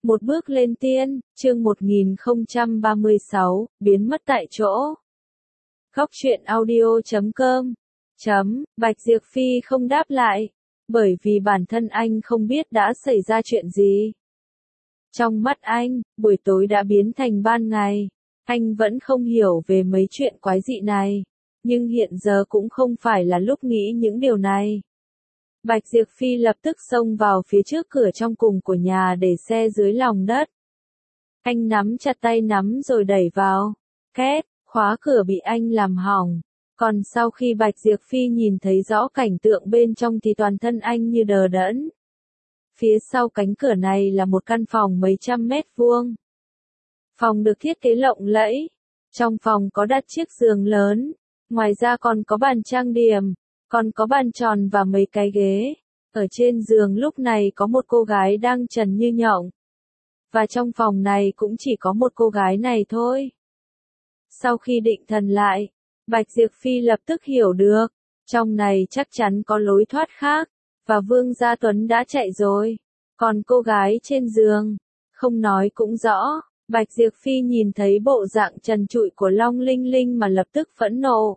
Một bước lên tiên, chương 1036, biến mất tại chỗ. Góc truyện audio.com Bạch Diệp Phi không đáp lại, bởi vì bản thân anh không biết đã xảy ra chuyện gì. Trong mắt anh, buổi tối đã biến thành ban ngày. Anh vẫn không hiểu về mấy chuyện quái dị này, nhưng hiện giờ cũng không phải là lúc nghĩ những điều này. Bạch Diệp Phi lập tức xông vào phía trước cửa trong cùng của nhà để xe dưới lòng đất. Anh nắm chặt tay nắm rồi đẩy vào. Két, khóa cửa bị anh làm hỏng. Còn sau khi Bạch Diệp Phi nhìn thấy rõ cảnh tượng bên trong thì toàn thân anh như đờ đẫn. Phía sau cánh cửa này là một căn phòng mấy trăm mét vuông. Phòng được thiết kế lộng lẫy. Trong phòng có đặt chiếc giường lớn. Ngoài ra còn có bàn trang điểm. Còn có bàn tròn và mấy cái ghế. Ở trên giường lúc này có một cô gái đang trần như nhộng. Và trong phòng này cũng chỉ có một cô gái này thôi. Sau khi định thần lại, Bạch Diệp Phi lập tức hiểu được. Trong này chắc chắn có lối thoát khác. Và Vương Gia Tuấn đã chạy rồi. Còn cô gái trên giường, không nói cũng rõ. Bạch Diệp Phi nhìn thấy bộ dạng trần trụi của Long Linh Linh mà lập tức phẫn nộ.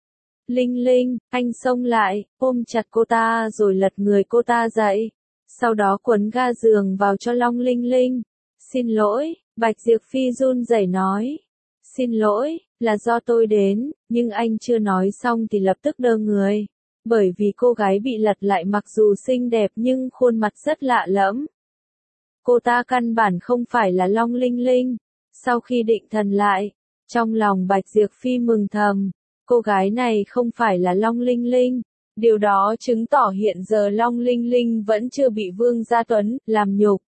Linh Linh, anh xông lại, ôm chặt cô ta rồi lật người cô ta dậy. Sau đó quấn ga giường vào cho Long Linh Linh. Xin lỗi, Bạch Diệp Phi run rẩy nói. Xin lỗi, là do tôi đến, nhưng anh chưa nói xong thì lập tức đơ người. Bởi vì cô gái bị lật lại mặc dù xinh đẹp nhưng khuôn mặt rất lạ lẫm. Cô ta căn bản không phải là Long Linh Linh. Sau khi định thần lại, trong lòng Bạch Diệp Phi mừng thầm. Cô gái này không phải là Long Linh Linh. Điều đó chứng tỏ hiện giờ Long Linh Linh vẫn chưa bị Vương Gia Tuấn làm nhục.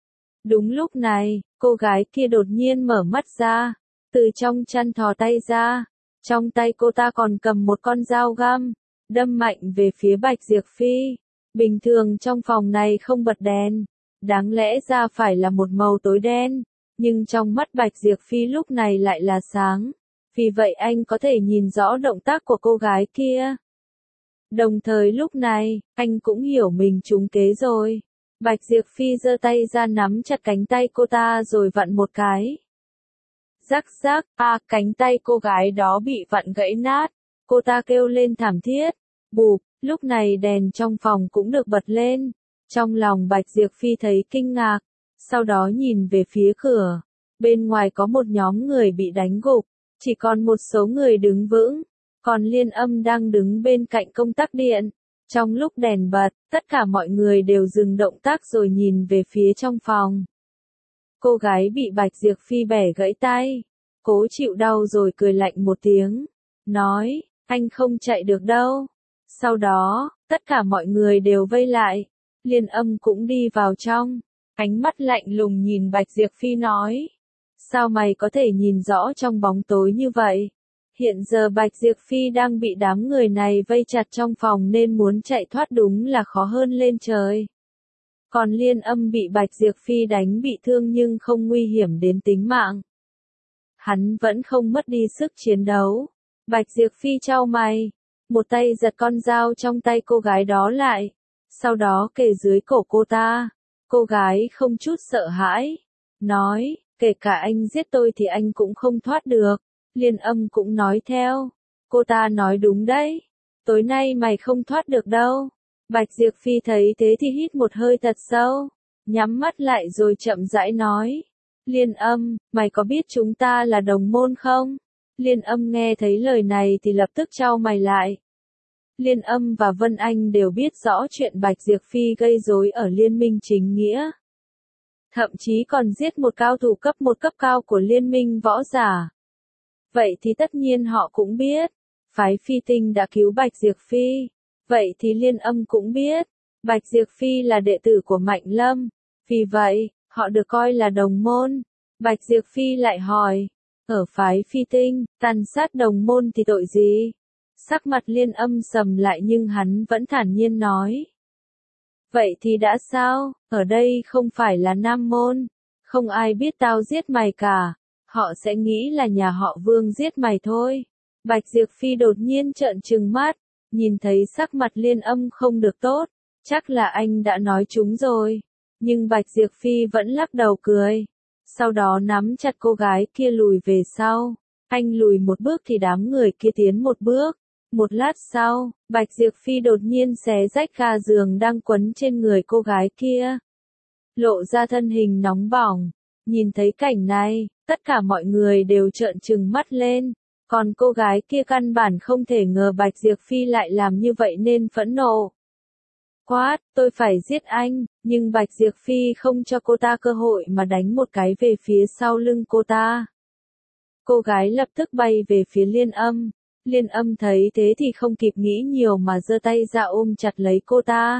Đúng lúc này, cô gái kia đột nhiên mở mắt ra. Từ trong chăn thò tay ra. Trong tay cô ta còn cầm một con dao găm. Đâm mạnh về phía Bạch Diệp Phi. Bình thường trong phòng này không bật đèn. Đáng lẽ ra phải là một màu tối đen. Nhưng trong mắt Bạch Diệp Phi lúc này lại là sáng. Vì vậy anh có thể nhìn rõ động tác của cô gái kia. Đồng thời lúc này, anh cũng hiểu mình trúng kế rồi. Bạch Diệp Phi giơ tay ra nắm chặt cánh tay cô ta rồi vặn một cái. Rắc rắc, cánh tay cô gái đó bị vặn gãy nát. Cô ta kêu lên thảm thiết. Bụp, lúc này đèn trong phòng cũng được bật lên. Trong lòng Bạch Diệp Phi thấy kinh ngạc. Sau đó nhìn về phía cửa. Bên ngoài có một nhóm người bị đánh gục. Chỉ còn một số người đứng vững. Còn Liên Âm đang đứng bên cạnh công tắc điện. Trong lúc đèn bật, tất cả mọi người đều dừng động tác rồi nhìn về phía trong phòng. Cô gái bị Bạch Diệp Phi bẻ gãy tay. Cố chịu đau rồi cười lạnh một tiếng. Nói, anh không chạy được đâu. Sau đó, tất cả mọi người đều vây lại. Liên Âm cũng đi vào trong. Ánh mắt lạnh lùng nhìn Bạch Diệp Phi nói. Sao mày có thể nhìn rõ trong bóng tối như vậy? Hiện giờ Bạch Diệp Phi đang bị đám người này vây chặt trong phòng nên muốn chạy thoát đúng là khó hơn lên trời. Còn Liên Âm bị Bạch Diệp Phi đánh bị thương nhưng không nguy hiểm đến tính mạng. Hắn vẫn không mất đi sức chiến đấu. Bạch Diệp Phi chau mày. Một tay giật con dao trong tay cô gái đó lại. Sau đó kề dưới cổ cô ta. Cô gái không chút sợ hãi. Nói, kể cả anh giết tôi thì anh cũng không thoát được. Liên Âm cũng nói theo. Cô ta nói đúng đấy. Tối nay mày không thoát được đâu. Bạch Diệp Phi thấy thế thì hít một hơi thật sâu. Nhắm mắt lại rồi chậm rãi nói. Liên Âm, mày có biết chúng ta là đồng môn không? Liên Âm nghe thấy lời này thì lập tức chau mày lại. Liên Âm và Vân Anh đều biết rõ chuyện Bạch Diệp Phi gây rối ở Liên minh chính nghĩa. Thậm chí còn giết một cao thủ cấp 1 cấp cao của Liên minh võ giả. Vậy thì tất nhiên họ cũng biết. Phái Phi Tinh đã cứu Bạch Diệp Phi. Vậy thì Liên Âm cũng biết. Bạch Diệp Phi là đệ tử của Mạnh Lâm. Vì vậy, họ được coi là đồng môn. Bạch Diệp Phi lại hỏi. Ở phái Phi Tinh, tàn sát đồng môn thì tội gì? Sắc mặt Liên Âm sầm lại nhưng hắn vẫn thản nhiên nói. Vậy thì đã sao? Ở đây không phải là Nam môn. Không ai biết tao giết mày cả. Họ sẽ nghĩ là nhà họ Vương giết mày thôi. Bạch Diệp Phi đột nhiên trợn trừng mắt. Nhìn thấy sắc mặt Liên Âm không được tốt. Chắc là anh đã nói trúng rồi. Nhưng Bạch Diệp Phi vẫn lắc đầu cười. Sau đó nắm chặt cô gái kia lùi về sau. Anh lùi một bước thì đám người kia tiến một bước. Một lát sau, Bạch Diệp Phi đột nhiên xé rách ga giường đang quấn trên người cô gái kia. Lộ ra thân hình nóng bỏng. Nhìn thấy cảnh này, tất cả mọi người đều trợn trừng mắt lên. Còn cô gái kia căn bản không thể ngờ Bạch Diệp Phi lại làm như vậy nên phẫn nộ. Quát, tôi phải giết anh, nhưng Bạch Diệp Phi không cho cô ta cơ hội mà đánh một cái về phía sau lưng cô ta. Cô gái lập tức bay về phía Liên Âm. Liên Âm thấy thế thì không kịp nghĩ nhiều mà giơ tay ra ôm chặt lấy cô ta.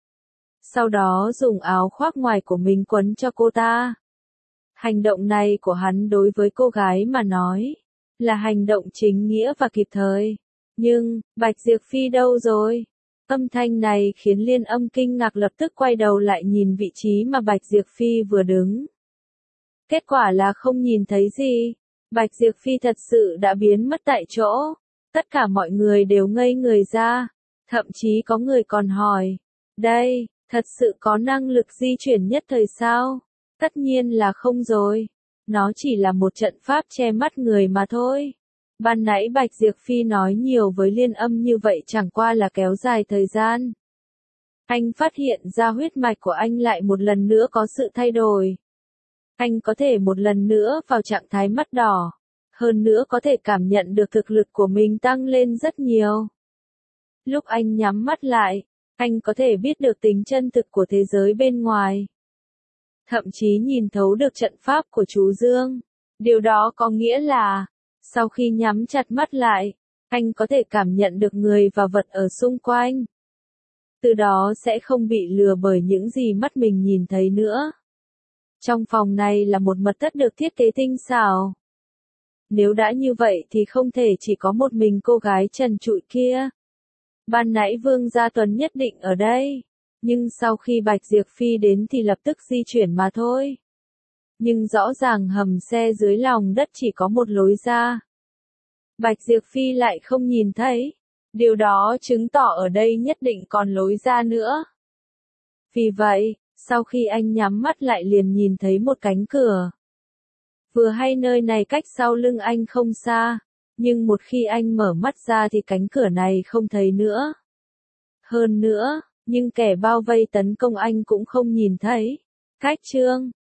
Sau đó dùng áo khoác ngoài của mình quấn cho cô ta. Hành động này của hắn đối với cô gái mà nói, là hành động chính nghĩa và kịp thời. Nhưng, Bạch Diệp Phi đâu rồi? Âm thanh này khiến Liên Âm kinh ngạc lập tức quay đầu lại nhìn vị trí mà Bạch Diệp Phi vừa đứng. Kết quả là không nhìn thấy gì. Bạch Diệp Phi thật sự đã biến mất tại chỗ. Tất cả mọi người đều ngây người ra. Thậm chí có người còn hỏi. Đây, thật sự có năng lực di chuyển nhất thời sao? Tất nhiên là không rồi. Nó chỉ là một trận pháp che mắt người mà thôi. Ban nãy Bạch Diệp Phi nói nhiều với Liên Âm như vậy chẳng qua là kéo dài thời gian. Anh phát hiện ra huyết mạch của anh lại một lần nữa có sự thay đổi. Anh có thể một lần nữa vào trạng thái mắt đỏ. Hơn nữa có thể cảm nhận được thực lực của mình tăng lên rất nhiều. Lúc anh nhắm mắt lại, anh có thể biết được tính chân thực của thế giới bên ngoài. Thậm chí nhìn thấu được trận pháp của chú Dương. Điều đó có nghĩa là, sau khi nhắm chặt mắt lại, anh có thể cảm nhận được người và vật ở xung quanh. Từ đó sẽ không bị lừa bởi những gì mắt mình nhìn thấy nữa. Trong phòng này là một mật thất được thiết kế tinh xảo. Nếu đã như vậy thì không thể chỉ có một mình cô gái trần trụi kia. Ban nãy Vương Gia Tuấn nhất định ở đây. Nhưng sau khi Bạch Diệp Phi đến thì lập tức di chuyển mà thôi. Nhưng rõ ràng hầm xe dưới lòng đất chỉ có một lối ra. Bạch Diệp Phi lại không nhìn thấy. Điều đó chứng tỏ ở đây nhất định còn lối ra nữa. Vì vậy, sau khi anh nhắm mắt lại liền nhìn thấy một cánh cửa. Vừa hay nơi này cách sau lưng anh không xa. Nhưng một khi anh mở mắt ra thì cánh cửa này không thấy nữa. Hơn nữa, nhưng kẻ bao vây tấn công anh cũng không nhìn thấy. Cách chương